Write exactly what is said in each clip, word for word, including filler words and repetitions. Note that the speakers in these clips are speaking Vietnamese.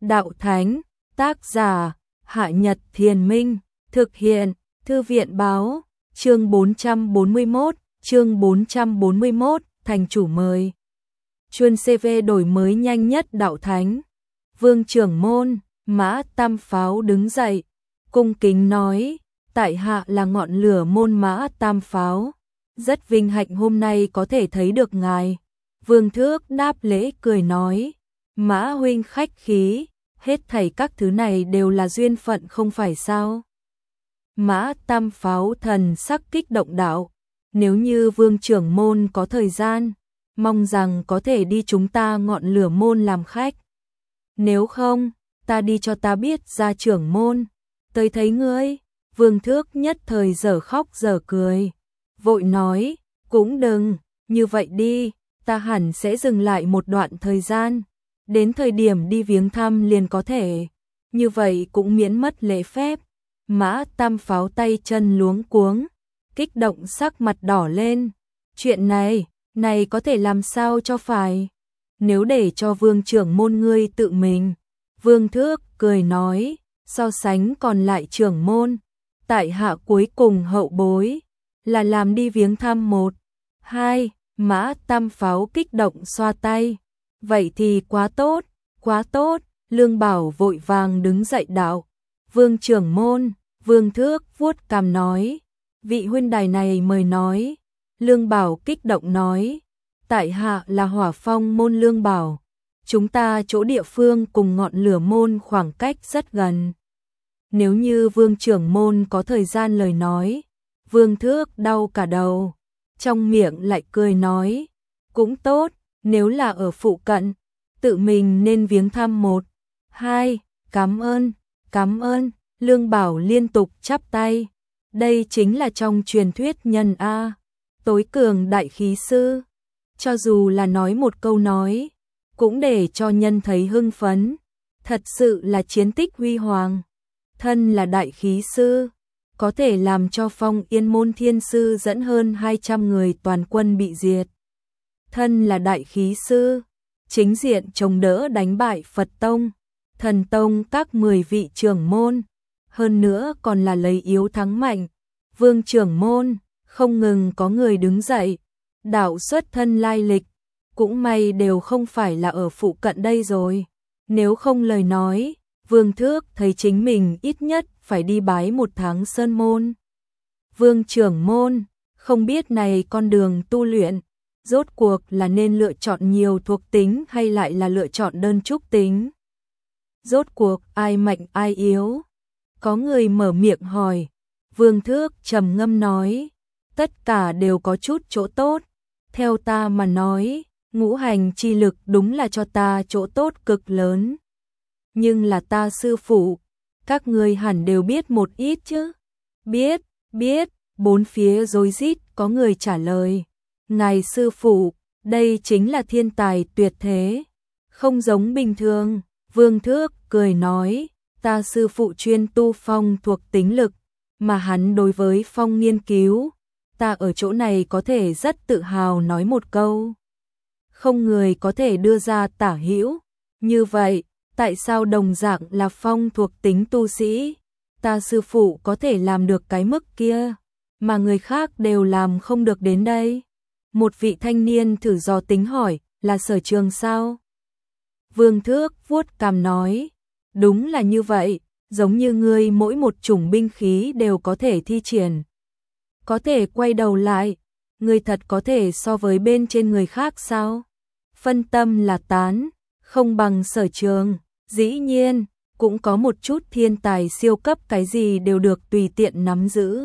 Đạo Thánh, tác giả, Hạ Nhật Thiền Minh, thực hiện, Thư viện Báo, chương bốn trăm bốn mươi mốt, chương bốn trăm bốn mươi mốt, thành chủ mời. Chuân xê vê đổi mới nhanh nhất Đạo Thánh. Vương trưởng môn, Mã Tam Pháo đứng dậy, cung kính nói, tại hạ là ngọn lửa môn Mã Tam Pháo, rất vinh hạnh hôm nay có thể thấy được ngài. Vương Thước đáp lễ cười nói, Mã huynh khách khí, hết thảy các thứ này đều là duyên phận không phải sao? Mã Tam Pháo thần sắc kích động đạo, nếu như Vương trưởng môn có thời gian, mong rằng có thể đi chúng ta ngọn lửa môn làm khách. Nếu không, ta đi cho ta biết ra trưởng môn, tới thấy ngươi. Vương Thước nhất thời dở khóc dở cười, vội nói, cũng đừng, như vậy đi, ta hẳn sẽ dừng lại một đoạn thời gian, đến thời điểm đi viếng thăm liền có thể, như vậy cũng miễn mất lễ phép. Mã Tam Pháo tay chân luống cuống, kích động sắc mặt đỏ lên, chuyện này, này có thể làm sao cho phải, nếu để cho Vương trưởng môn ngươi tự mình. Vương Thước cười nói, so sánh còn lại trưởng môn, tại hạ cuối cùng hậu bối, là làm đi viếng thăm một, hai, Mã Tam Pháo kích động xoa tay, vậy thì quá tốt, quá tốt. Lương Bảo vội vàng đứng dậy đạo, Vương trưởng môn. Vương Thước vuốt cằm nói, vị huynh đài này mời nói. Lương Bảo kích động nói, tại hạ là Hỏa Phong môn Lương Bảo, chúng ta chỗ địa phương cùng ngọn lửa môn khoảng cách rất gần. Nếu như Vương trưởng môn có thời gian lời nói. Vương Thước đau cả đầu, trong miệng lại cười nói, cũng tốt, nếu là ở phụ cận, tự mình nên viếng thăm một, hai, cảm ơn, cảm ơn. Lương Bảo liên tục chắp tay, đây chính là trong truyền thuyết nhân A, tối cường đại khí sư, cho dù là nói một câu nói, cũng để cho nhân thấy hưng phấn, thật sự là chiến tích huy hoàng. Thân là đại khí sư, có thể làm cho Phong Yên môn thiên sư dẫn hơn hai trăm người toàn quân bị diệt. Thân là đại khí sư, chính diện chống đỡ đánh bại Phật Tông, Thần Tông các mười vị trưởng môn, hơn nữa còn là lấy yếu thắng mạnh. Vương trưởng môn, không ngừng có người đứng dậy, đạo xuất thân lai lịch, cũng may đều không phải là ở phụ cận đây rồi, nếu không lời nói, Vương Thước thấy chính mình ít nhất phải đi bái một tháng sơn môn. Vương trưởng môn, không biết này con đường tu luyện, rốt cuộc là nên lựa chọn nhiều thuộc tính hay lại là lựa chọn đơn trúc tính? Rốt cuộc ai mạnh ai yếu? Có người mở miệng hỏi, Vương Thước trầm ngâm nói, tất cả đều có chút chỗ tốt, theo ta mà nói, ngũ hành chi lực đúng là cho ta chỗ tốt cực lớn. Nhưng là ta sư phụ, các ngươi hẳn đều biết một ít chứ? Biết, biết, bốn phía rối rít có người trả lời, ngài sư phụ, đây chính là thiên tài tuyệt thế, không giống bình thường. Vương Thước cười nói, ta sư phụ chuyên tu phong thuộc tính lực, mà hắn đối với phong nghiên cứu, ta ở chỗ này có thể rất tự hào nói một câu. Không người có thể đưa ra tả hữu, như vậy, tại sao đồng dạng là phong thuộc tính tu sĩ, ta sư phụ có thể làm được cái mức kia, mà người khác đều làm không được đến đây? Một vị thanh niên thử dò tính hỏi, là Sở Trường sao? Vương Thước vuốt cằm nói, đúng là như vậy, giống như ngươi mỗi một chủng binh khí đều có thể thi triển. Có thể quay đầu lại, ngươi thật có thể so với bên trên người khác sao? Phân tâm là tán, không bằng Sở Trường, dĩ nhiên, cũng có một chút thiên tài siêu cấp cái gì đều được tùy tiện nắm giữ.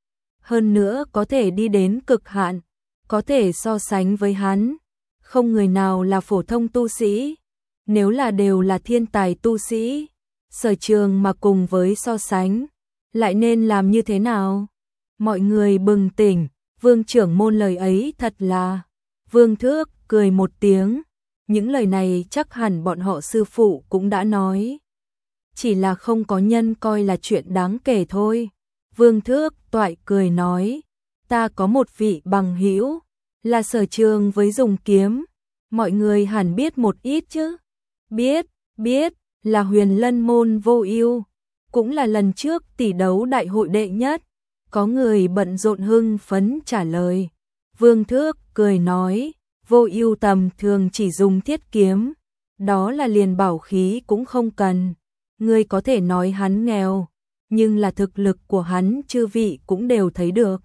Hơn nữa có thể đi đến cực hạn, có thể so sánh với hắn, không người nào là phổ thông tu sĩ. Nếu là đều là thiên tài tu sĩ, Sở Trường mà cùng với so sánh, lại nên làm như thế nào? Mọi người bừng tỉnh, Vương trưởng môn lời ấy thật là. Vương Thước cười một tiếng, những lời này chắc hẳn bọn họ sư phụ cũng đã nói, chỉ là không có nhân coi là chuyện đáng kể thôi. Vương Thước toại cười nói, ta có một vị bằng hữu, là Sở Trường với dùng kiếm, mọi người hẳn biết một ít chứ? Biết, biết, là Huyền Lân môn Vô Ưu, cũng là lần trước tỷ đấu đại hội đệ nhất. Có người bận rộn hưng phấn trả lời. Vương Thước cười nói, Vô Ưu tầm thường chỉ dùng thiết kiếm, đó là liền bảo khí cũng không cần. Ngươi có thể nói hắn nghèo, nhưng là thực lực của hắn chư vị cũng đều thấy được.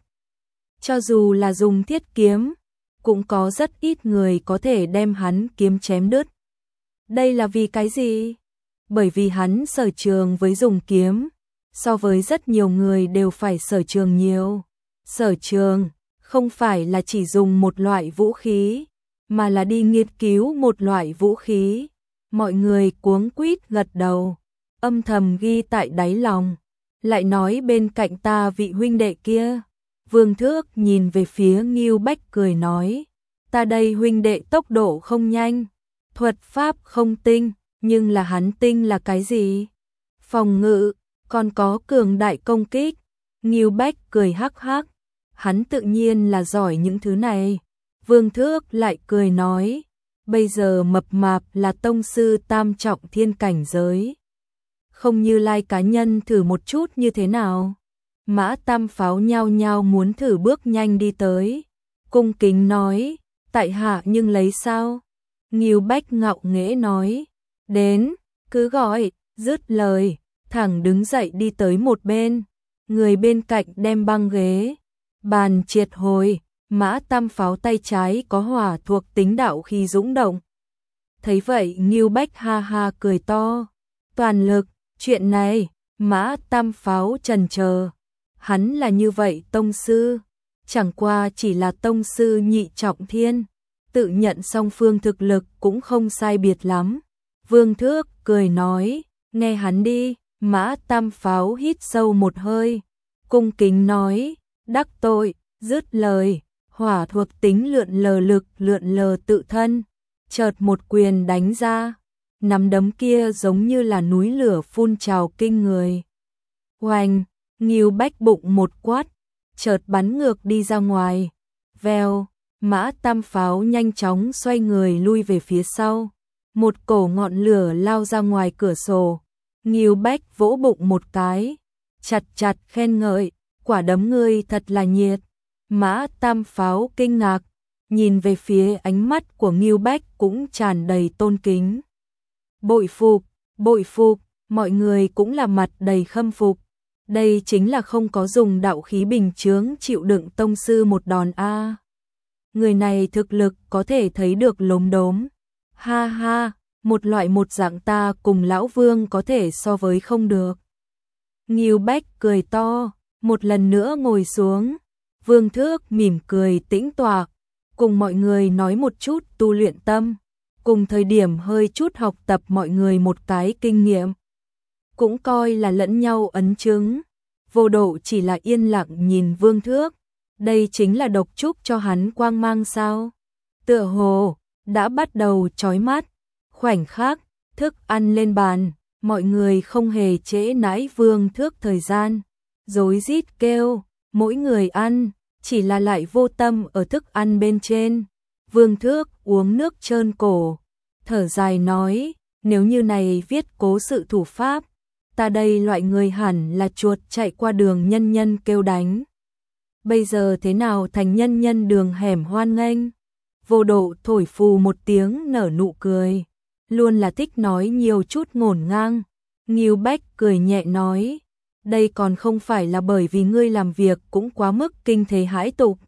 Cho dù là dùng thiết kiếm, cũng có rất ít người có thể đem hắn kiếm chém đứt. Đây là vì cái gì? Bởi vì hắn sở trường với dùng kiếm, so với rất nhiều người đều phải sở trường nhiều. Sở trường không phải là chỉ dùng một loại vũ khí, mà là đi nghiên cứu một loại vũ khí. Mọi người cuống quýt gật đầu, âm thầm ghi tại đáy lòng. Lại nói bên cạnh ta vị huynh đệ kia. Vương Thước nhìn về phía Ngưu Bách cười nói, ta đây huynh đệ tốc độ không nhanh, thuật pháp không tinh, nhưng là hắn tinh là cái gì? Phòng ngự, còn có cường đại công kích. Ngưu Bách cười hắc hắc, hắn tự nhiên là giỏi những thứ này. Vương Thước lại cười nói, bây giờ mập mạp là tông sư tam trọng thiên cảnh giới. Không Như Lai cá nhân thử một chút như thế nào? Mã Tam Pháo nhao nhao muốn thử bước nhanh đi tới. Cung kính nói, tại hạ nhưng lấy sao? Ngưu Bách ngạo nghễ nói, đến, cứ gọi, dứt lời, thẳng đứng dậy đi tới một bên. Người bên cạnh đem băng ghế, bàn triệt hồi. Mã Tam Pháo tay trái có hỏa thuộc tính đạo khi dũng động. Thấy vậy Ngưu Bách ha ha cười to, toàn lực, chuyện này, Mã Tam Pháo chần chờ. Hắn là như vậy tông sư, chẳng qua chỉ là tông sư nhị trọng thiên, tự nhận song phương thực lực cũng không sai biệt lắm. Vương Thước cười nói, nghe hắn đi. Mã Tam Pháo hít sâu một hơi, cung kính nói, đắc tội, dứt lời, hỏa thuộc tính lượn lờ lực lượn lờ tự thân, chợt một quyền đánh ra, nắm đấm kia giống như là núi lửa phun trào kinh người. Oanh, Ngưu Bách bụng một quát, chợt bắn ngược đi ra ngoài. Vèo, Mã Tam Pháo nhanh chóng xoay người lui về phía sau, một cổ ngọn lửa lao ra ngoài cửa sổ. Ngưu Bách vỗ bụng một cái, chặt chặt khen ngợi, quả đấm ngươi thật là nhiệt. Mã Tam Pháo kinh ngạc, nhìn về phía ánh mắt của Ngưu Bách cũng tràn đầy tôn kính. Bội phục, bội phục, mọi người cũng là mặt đầy khâm phục. Đây chính là không có dùng đạo khí bình chướng chịu đựng tông sư một đòn a. Người này thực lực có thể thấy được lốm đốm. Ha ha, một loại một dạng ta cùng lão Vương có thể so với không được. Ngưu Bách cười to, một lần nữa ngồi xuống. Vương Thước mỉm cười tĩnh tọa, cùng mọi người nói một chút tu luyện tâm, cùng thời điểm hơi chút học tập mọi người một cái kinh nghiệm. Cũng coi là lẫn nhau ấn chứng. Vô Độ chỉ là yên lặng nhìn Vương Thước, đây chính là độc trúc cho hắn quang mang sao? Tựa hồ đã bắt đầu chói mắt. Khoảnh khắc, thức ăn lên bàn, mọi người không hề trễ nãi Vương Thước thời gian, rối rít kêu, mỗi người ăn, chỉ là lại vô tâm ở thức ăn bên trên. Vương Thước uống nước trơn cổ, thở dài nói, nếu như này viết cố sự thủ pháp, ta đây loại người hẳn là chuột chạy qua đường nhân nhân kêu đánh. Bây giờ thế nào thành nhân nhân đường hẻm hoan nghênh? Vô Độ thổi phù một tiếng nở nụ cười, luôn là thích nói nhiều chút ngổn ngang. Ngưu Bách cười nhẹ nói, đây còn không phải là bởi vì ngươi làm việc cũng quá mức kinh thế hãi tục.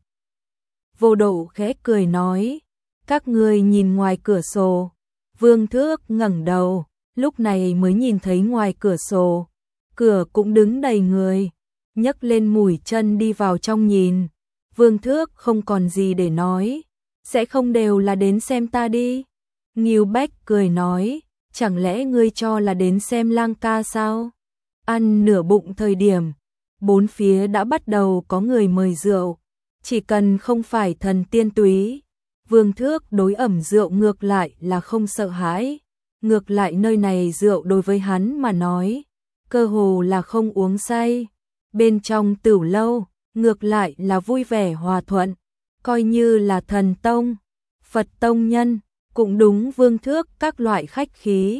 Vô Độ khẽ cười nói, các ngươi nhìn ngoài cửa sổ. Vương Thước ngẩng đầu, lúc này mới nhìn thấy ngoài cửa sổ, cửa cũng đứng đầy người, nhấc lên mũi chân đi vào trong nhìn. Vương Thước không còn gì để nói, sẽ không đều là đến xem ta đi. Ngưu Bách cười nói, chẳng lẽ ngươi cho là đến xem lang ca sao? Ăn nửa bụng thời điểm, bốn phía đã bắt đầu có người mời rượu, chỉ cần không phải thần tiên túy. Vương Thước đối ẩm rượu ngược lại là không sợ hãi, ngược lại nơi này rượu đối với hắn mà nói, cơ hồ là không uống say. Bên trong tửu lâu, ngược lại là vui vẻ hòa thuận, coi như là thần tông, Phật tông nhân, cũng đúng Vương Thước các loại khách khí.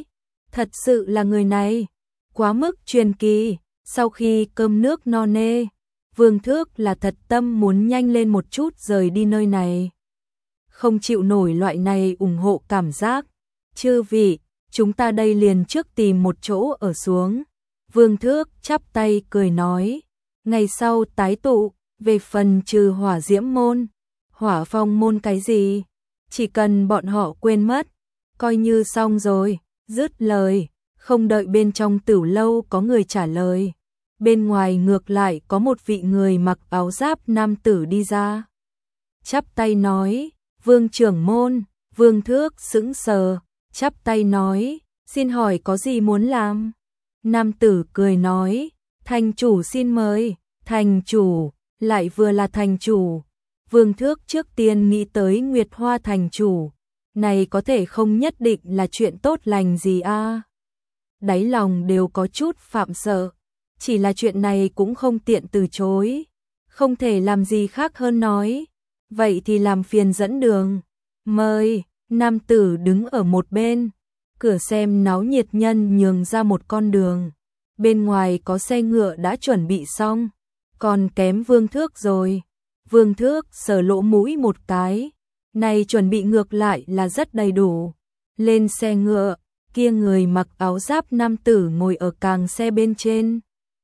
Thật sự là người này, quá mức truyền kỳ. Sau khi cơm nước no nê, Vương Thước là thật tâm muốn nhanh lên một chút rời đi nơi này. Không chịu nổi loại này ủng hộ cảm giác. Chư vị, chúng ta đây liền trước tìm một chỗ ở xuống. Vương Thước chắp tay cười nói, ngày sau tái tụ, về phần trừ hỏa diễm môn, hỏa phong môn cái gì, chỉ cần bọn họ quên mất, coi như xong rồi. Dứt lời, không đợi bên trong tửu lâu có người trả lời, bên ngoài ngược lại có một vị người mặc áo giáp nam tử đi ra. Chắp tay nói, Vương trưởng môn. Vương Thước sững sờ, chắp tay nói, xin hỏi có gì muốn làm? Nam tử cười nói, thành chủ xin mời. Thành chủ, lại vừa là thành chủ. Vương Thước trước tiên nghĩ tới Nguyệt Hoa thành chủ, này có thể không nhất định là chuyện tốt lành gì a. À? Đáy lòng đều có chút phạm sợ, chỉ là chuyện này cũng không tiện từ chối, không thể làm gì khác hơn nói, vậy thì làm phiền dẫn đường. Mời. Nam tử đứng ở một bên, cửa xem náo nhiệt nhân nhường ra một con đường, bên ngoài có xe ngựa đã chuẩn bị xong, còn kém Vương Thước rồi. Vương Thước sờ lỗ mũi một cái, này chuẩn bị ngược lại là rất đầy đủ. Lên xe ngựa, kia người mặc áo giáp nam tử ngồi ở càng xe bên trên,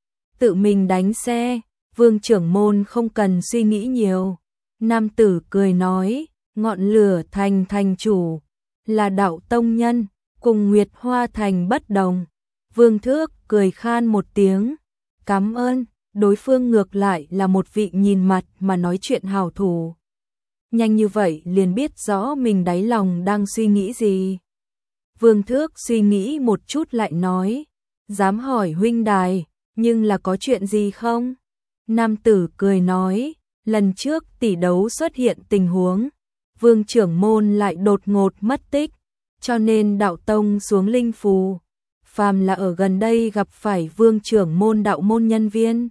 tự mình đánh xe. Vương trưởng môn không cần suy nghĩ nhiều. Nam tử cười nói, ngọn lửa thành thành chủ là đạo tông nhân, cùng Nguyệt Hoa thành bất đồng. Vương Thước cười khan một tiếng, cảm ơn. Đối phương ngược lại là một vị nhìn mặt mà nói chuyện hảo thủ. Nhanh như vậy liền biết rõ mình đáy lòng đang suy nghĩ gì. Vương Thước suy nghĩ một chút lại nói, dám hỏi huynh đài, nhưng là có chuyện gì không? Nam tử cười nói, lần trước tỷ đấu xuất hiện tình huống, Vương trưởng môn lại đột ngột mất tích, cho nên đạo tông xuống linh phù. Phàm là ở gần đây gặp phải Vương trưởng môn đạo môn nhân viên,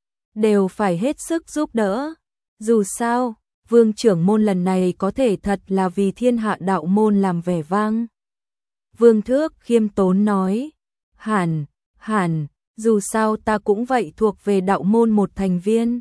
đều phải hết sức giúp đỡ. Dù sao, Vương trưởng môn lần này có thể thật là vì thiên hạ đạo môn làm vẻ vang. Vương Thước khiêm tốn nói, hẳn, hẳn, dù sao ta cũng vậy thuộc về đạo môn một thành viên.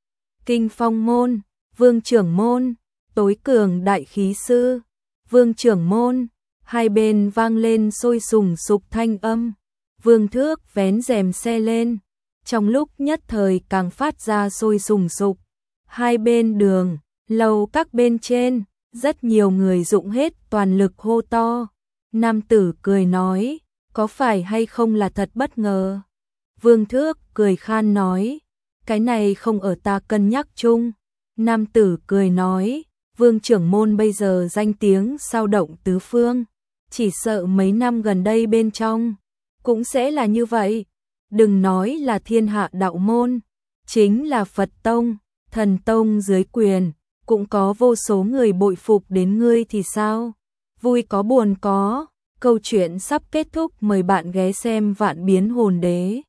Kinh Phong môn, Vương trưởng môn, tối cường đại khí sư, Vương trưởng môn, hai bên vang lên sôi sùng sục thanh âm. Vương Thước vén rèm xe lên, trong lúc nhất thời càng phát ra sôi sùng sục. Hai bên đường, lầu các bên trên, rất nhiều người dụng hết toàn lực hô to. Nam tử cười nói, có phải hay không là thật bất ngờ? Vương Thước cười khan nói, cái này không ở ta cân nhắc chung. Nam tử cười nói, Vương trưởng môn bây giờ danh tiếng sao động tứ phương, chỉ sợ mấy năm gần đây bên trong cũng sẽ là như vậy. Đừng nói là thiên hạ đạo môn, chính là Phật tông, thần tông dưới quyền, cũng có vô số người bội phục đến ngươi thì sao? Vui có buồn có, câu chuyện sắp kết thúc, mời bạn ghé xem Vạn Biến Hồn Đế.